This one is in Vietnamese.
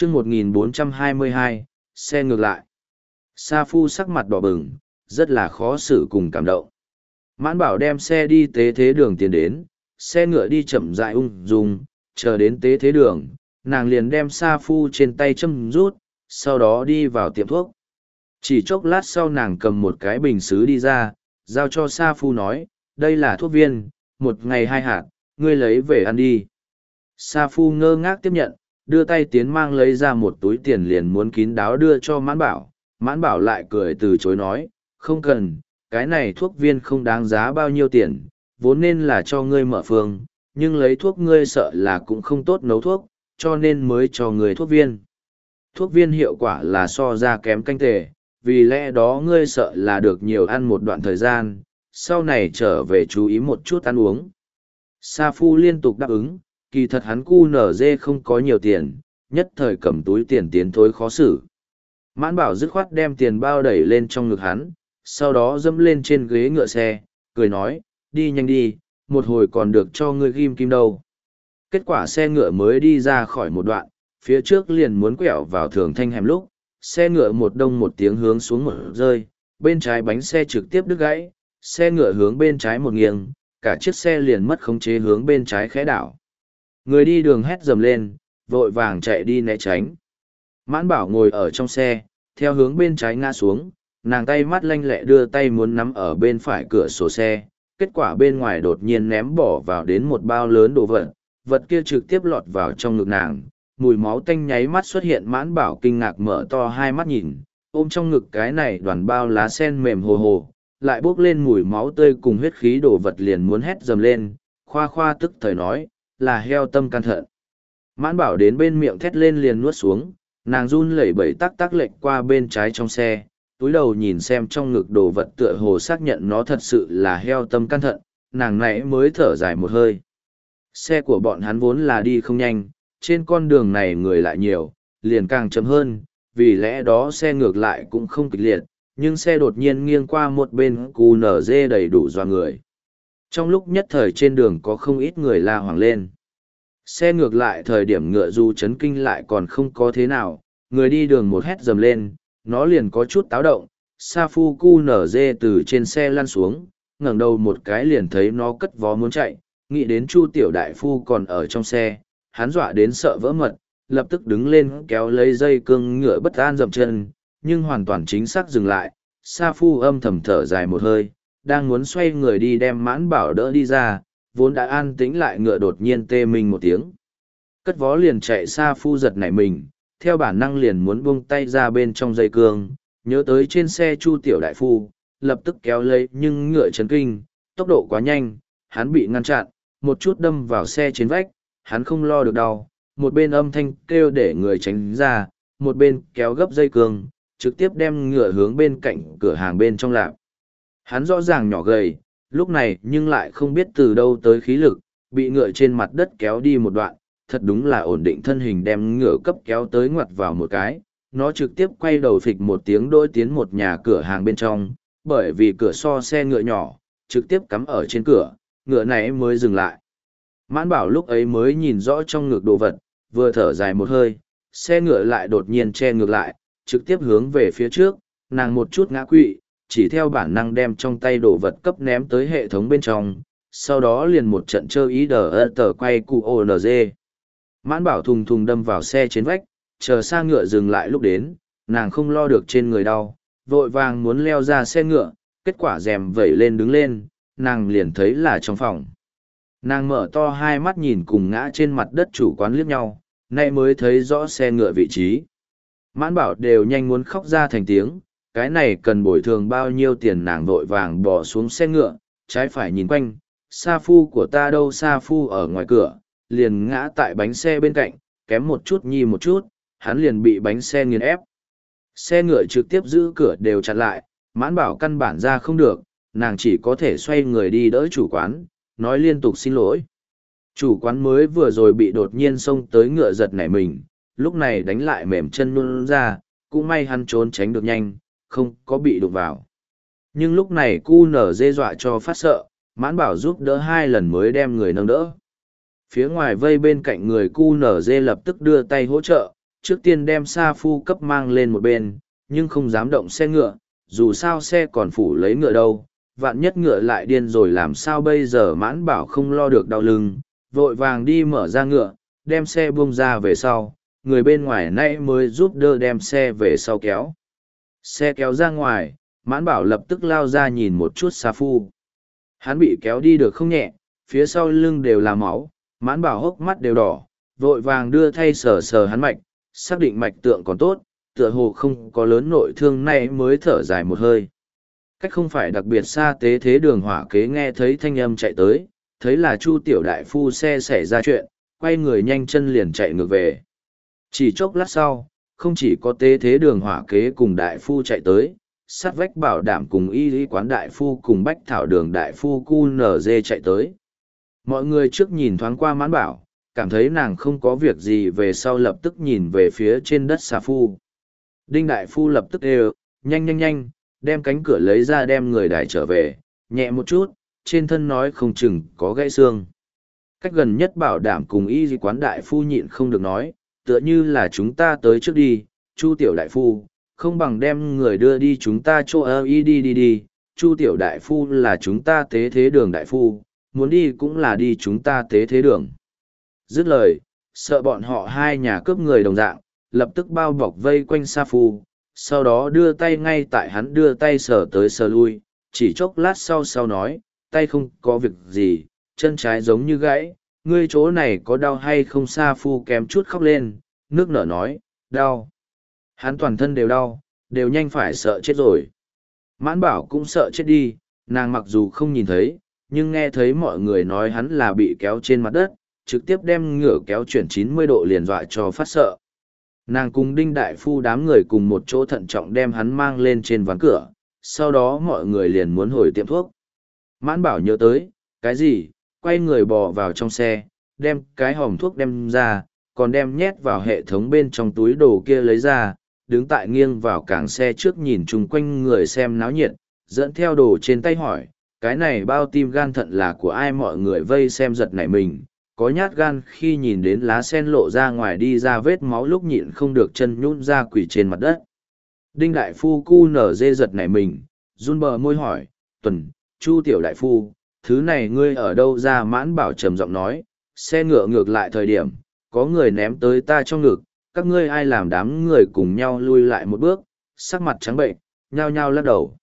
chương 1422, xe ngược lại. Sa Phu sắc mặt đỏ bừng, rất là khó xử cùng cảm động. Mãn Bảo đem xe đi tế thế đường tiến đến, xe ngựa đi chậm rãi ung dung, chờ đến tế thế đường, nàng liền đem Sa Phu trên tay châm rút, sau đó đi vào tiệm thuốc. Chỉ chốc lát sau nàng cầm một cái bình sứ đi ra, giao cho Sa Phu nói, đây là thuốc viên, một ngày 2 hạt, ngươi lấy về ăn đi. Sa Phu ngơ ngác tiếp nhận, đưa tay tiến mang lấy ra một túi tiền liền muốn kín đáo đưa cho Mãn Bảo lại cười từ chối nói, không cần, cái này thuốc viên không đáng giá bao nhiêu tiền, vốn nên là cho ngươi mở phương, nhưng lấy thuốc ngươi sợ là cũng không tốt nấu thuốc, cho nên mới cho ngươi thuốc viên. Thuốc viên hiệu quả là so ra kém canh tề, vì lẽ đó ngươi sợ là được nhiều ăn một đoạn thời gian, sau này trở về chú ý một chút ăn uống. Sa Phu liên tục đáp ứng, kỳ thật hắn cu nở dê không có nhiều tiền, nhất thời cầm túi tiền tiến thối khó xử. Mãn Bảo dứt khoát đem tiền bao đẩy lên trong ngực hắn, sau đó dẫm lên trên ghế ngựa xe, cười nói, đi nhanh đi, một hồi còn được cho ngươi ghim kim đâu. Kết quả xe ngựa mới đi ra khỏi một đoạn, phía trước liền muốn quẹo vào Thường Thanh hẻm lúc, xe ngựa một đông một tiếng hướng xuống một rơi, bên trái bánh xe trực tiếp đứt gãy, xe ngựa hướng bên trái một nghiêng, cả chiếc xe liền mất khống chế hướng bên trái khẽ đảo. Người đi đường hét dầm lên, vội vàng chạy đi né tránh. Mãn Bảo ngồi ở trong xe, theo hướng bên trái ngã xuống, nàng tay mắt lanh lẹ đưa tay muốn nắm ở bên phải cửa sổ xe, kết quả bên ngoài đột nhiên ném bỏ vào đến một bao lớn đồ vật, vật kia trực tiếp lọt vào trong ngực nàng, mùi máu tanh nháy mắt xuất hiện. Mãn Bảo kinh ngạc mở to hai mắt nhìn, ôm trong ngực cái này đoàn bao lá sen mềm hồ hồ, lại bốc lên mùi máu tươi cùng huyết khí đồ vật liền muốn hét dầm lên, khoa khoa tức thời nói, là heo tâm can thận. Mãn Bảo đến bên miệng thét lên liền nuốt xuống, nàng run lẩy bẩy tắc tắc lệch qua bên trái trong xe, túi đầu nhìn xem trong ngực đồ vật tựa hồ xác nhận nó thật sự là heo tâm can thận, nàng nãy mới thở dài một hơi. Xe của bọn hắn vốn là đi không nhanh, trên con đường này người lại nhiều, liền càng chậm hơn, vì lẽ đó xe ngược lại cũng không kịch liệt, nhưng xe đột nhiên nghiêng qua một bên QNZ đầy đủ doa người. Trong lúc nhất thời trên đường có không ít người la hoảng lên. Xe ngược lại thời điểm ngựa dù chấn kinh lại còn không có thế nào, người đi đường một hét dầm lên, nó liền có chút táo động. Sa Phu QNZ từ trên xe lăn xuống, ngẩng đầu một cái liền thấy nó cất vó muốn chạy, nghĩ đến Chu Tiểu Đại Phu còn ở trong xe, hắn dọa đến sợ vỡ mật, lập tức đứng lên kéo lấy dây cương ngựa bất an dậm chân, nhưng hoàn toàn chính xác dừng lại. Sa Phu âm thầm thở dài một hơi, đang muốn xoay người đi đem Mãn Bảo đỡ đi ra, vốn đã an tĩnh lại ngựa đột nhiên tê mình một tiếng. Cất vó liền chạy. Sa Phu giật nảy mình, theo bản năng liền muốn buông tay ra bên trong dây cương, nhớ tới trên xe Chu Tiểu Đại Phu, lập tức kéo lấy nhưng ngựa chấn kinh, tốc độ quá nhanh, hắn bị ngăn chặn, một chút đâm vào xe trên vách, hắn không lo được đau, một bên âm thanh kêu để người tránh ra, một bên kéo gấp dây cương, trực tiếp đem ngựa hướng bên cạnh cửa hàng bên trong lạp. Hắn rõ ràng nhỏ gầy, lúc này nhưng lại không biết từ đâu tới khí lực, bị ngựa trên mặt đất kéo đi một đoạn, thật đúng là ổn định thân hình đem ngựa cấp kéo tới ngoặt vào một cái, nó trực tiếp quay đầu phịch một tiếng đôi tiến một nhà cửa hàng bên trong, bởi vì cửa so xe ngựa nhỏ, trực tiếp cắm ở trên cửa, ngựa này mới dừng lại. Mãn Bảo lúc ấy mới nhìn rõ trong ngực đồ vật, vừa thở dài một hơi, xe ngựa lại đột nhiên che ngược lại, trực tiếp hướng về phía trước, nàng một chút ngã quỵ, chỉ theo bản năng đem trong tay đồ vật cấp ném tới hệ thống bên trong, sau đó liền một trận chơi ý tờ quay QONZ. Mãn Bảo thùng thùng đâm vào xe trên vách, chờ xa ngựa dừng lại lúc đến, nàng không lo được trên người đau, vội vàng muốn leo ra xe ngựa, kết quả rèm vẩy lên đứng lên, nàng liền thấy là trong phòng. Nàng mở to hai mắt nhìn cùng ngã trên mặt đất chủ quán liếc nhau, nay mới thấy rõ xe ngựa vị trí. Mãn Bảo đều nhanh muốn khóc ra thành tiếng, cái này cần bồi thường bao nhiêu tiền. Nàng vội vàng bỏ xuống xe ngựa, trái phải nhìn quanh, Sa Phu của ta đâu? Sa Phu ở ngoài cửa, liền ngã tại bánh xe bên cạnh, kém một chút nhi một chút, hắn liền bị bánh xe nghiền ép. Xe ngựa trực tiếp giữ cửa đều chặn lại, Mãn Bảo căn bản ra không được, nàng chỉ có thể xoay người đi đỡ chủ quán, nói liên tục xin lỗi. Chủ quán mới vừa rồi bị đột nhiên xông tới ngựa giật nảy mình, lúc này đánh lại mềm chân luôn ra, cũng may hắn trốn tránh được nhanh, không có bị đụng vào. Nhưng lúc này QNZ dọa cho phát sợ, Mãn Bảo giúp đỡ 2 lần mới đem người nâng đỡ. Phía ngoài vây bên cạnh người QNZ lập tức đưa tay hỗ trợ, trước tiên đem Sa Phu cấp mang lên một bên, nhưng không dám động xe ngựa, dù sao xe còn phủ lấy ngựa đâu, vạn nhất ngựa lại điên rồi làm sao bây giờ. Mãn Bảo không lo được đau lưng, vội vàng đi mở ra ngựa, đem xe buông ra về sau, người bên ngoài nãy mới giúp đỡ đem xe về sau kéo. Xe kéo ra ngoài, Mãn Bảo lập tức lao ra nhìn một chút Sa Phu. Hắn bị kéo đi được không nhẹ, phía sau lưng đều là máu, Mãn Bảo hốc mắt đều đỏ, vội vàng đưa thay sờ sờ hắn mạch, xác định mạch tượng còn tốt, tựa hồ không có lớn nội thương này mới thở dài một hơi. Cách không phải đặc biệt xa tế thế đường hỏa kế nghe thấy thanh âm chạy tới, thấy là Chu tiểu đại phu xe xảy ra chuyện, quay người nhanh chân liền chạy ngược về. Chỉ chốc lát sau, không chỉ có tế thế đường hỏa kế cùng đại phu chạy tới, sát vách bảo đảm cùng y lý quán đại phu cùng bách thảo đường đại phu cu nở dê chạy tới. Mọi người trước nhìn thoáng qua Mãn Bảo, cảm thấy nàng không có việc gì về sau lập tức nhìn về phía trên đất Sa Phu. Đinh đại phu lập tức đều, nhanh nhanh nhanh, đem cánh cửa lấy ra đem người đài trở về, nhẹ một chút, trên thân nói không chừng có gãy xương. Cách gần nhất bảo đảm cùng y lý quán đại phu nhịn không được nói, tựa như là chúng ta tới trước đi, Chu tiểu đại phu, không bằng đem người đưa đi chúng ta chỗ ơ y đi, Chu tiểu đại phu là chúng ta tế thế đường đại phu, muốn đi cũng là đi chúng ta tế thế đường. Dứt lời, sợ bọn họ hai nhà cướp người đồng dạng, lập tức bao bọc vây quanh Sa Phu, sau đó đưa tay ngay tại hắn đưa tay sờ tới sờ lui, chỉ chốc lát sau nói, tay không có việc gì, chân trái giống như gãy, ngươi chỗ này có đau hay không? Sa Phu kém chút khóc lên, nước nở nói, đau. Hắn toàn thân đều đau, đều nhanh phải sợ chết rồi. Mãn Bảo cũng sợ chết đi, nàng mặc dù không nhìn thấy, nhưng nghe thấy mọi người nói hắn là bị kéo trên mặt đất, trực tiếp đem ngựa kéo chuyển 90 độ liền dọa cho phát sợ. Nàng cùng Đinh đại phu đám người cùng một chỗ thận trọng đem hắn mang lên trên ván cửa, sau đó mọi người liền muốn hồi tiệm thuốc. Mãn Bảo nhớ tới, cái gì, quay người bò vào trong xe, đem cái hòm thuốc đem ra, còn đem nhét vào hệ thống bên trong túi đồ kia lấy ra, đứng tại nghiêng vào cảng xe trước nhìn chung quanh người xem náo nhiệt, dẫn theo đồ trên tay hỏi, cái này bao tim gan thận là của ai? Mọi người vây xem giật nảy mình, có nhát gan khi nhìn đến lá sen lộ ra ngoài đi ra vết máu lúc nhịn không được chân nhún ra quỳ trên mặt đất. Đinh đại phu cu nở dê giật nảy mình, run bờ môi hỏi, Tuần, Chu tiểu đại phu, thứ này ngươi ở đâu ra? Mãn Bảo trầm giọng nói, xe ngựa ngược lại thời điểm, có người ném tới ta trong ngực, các ngươi ai làm? Đám người cùng nhau lui lại một bước, sắc mặt trắng bệnh, nhao nhao lắc đầu.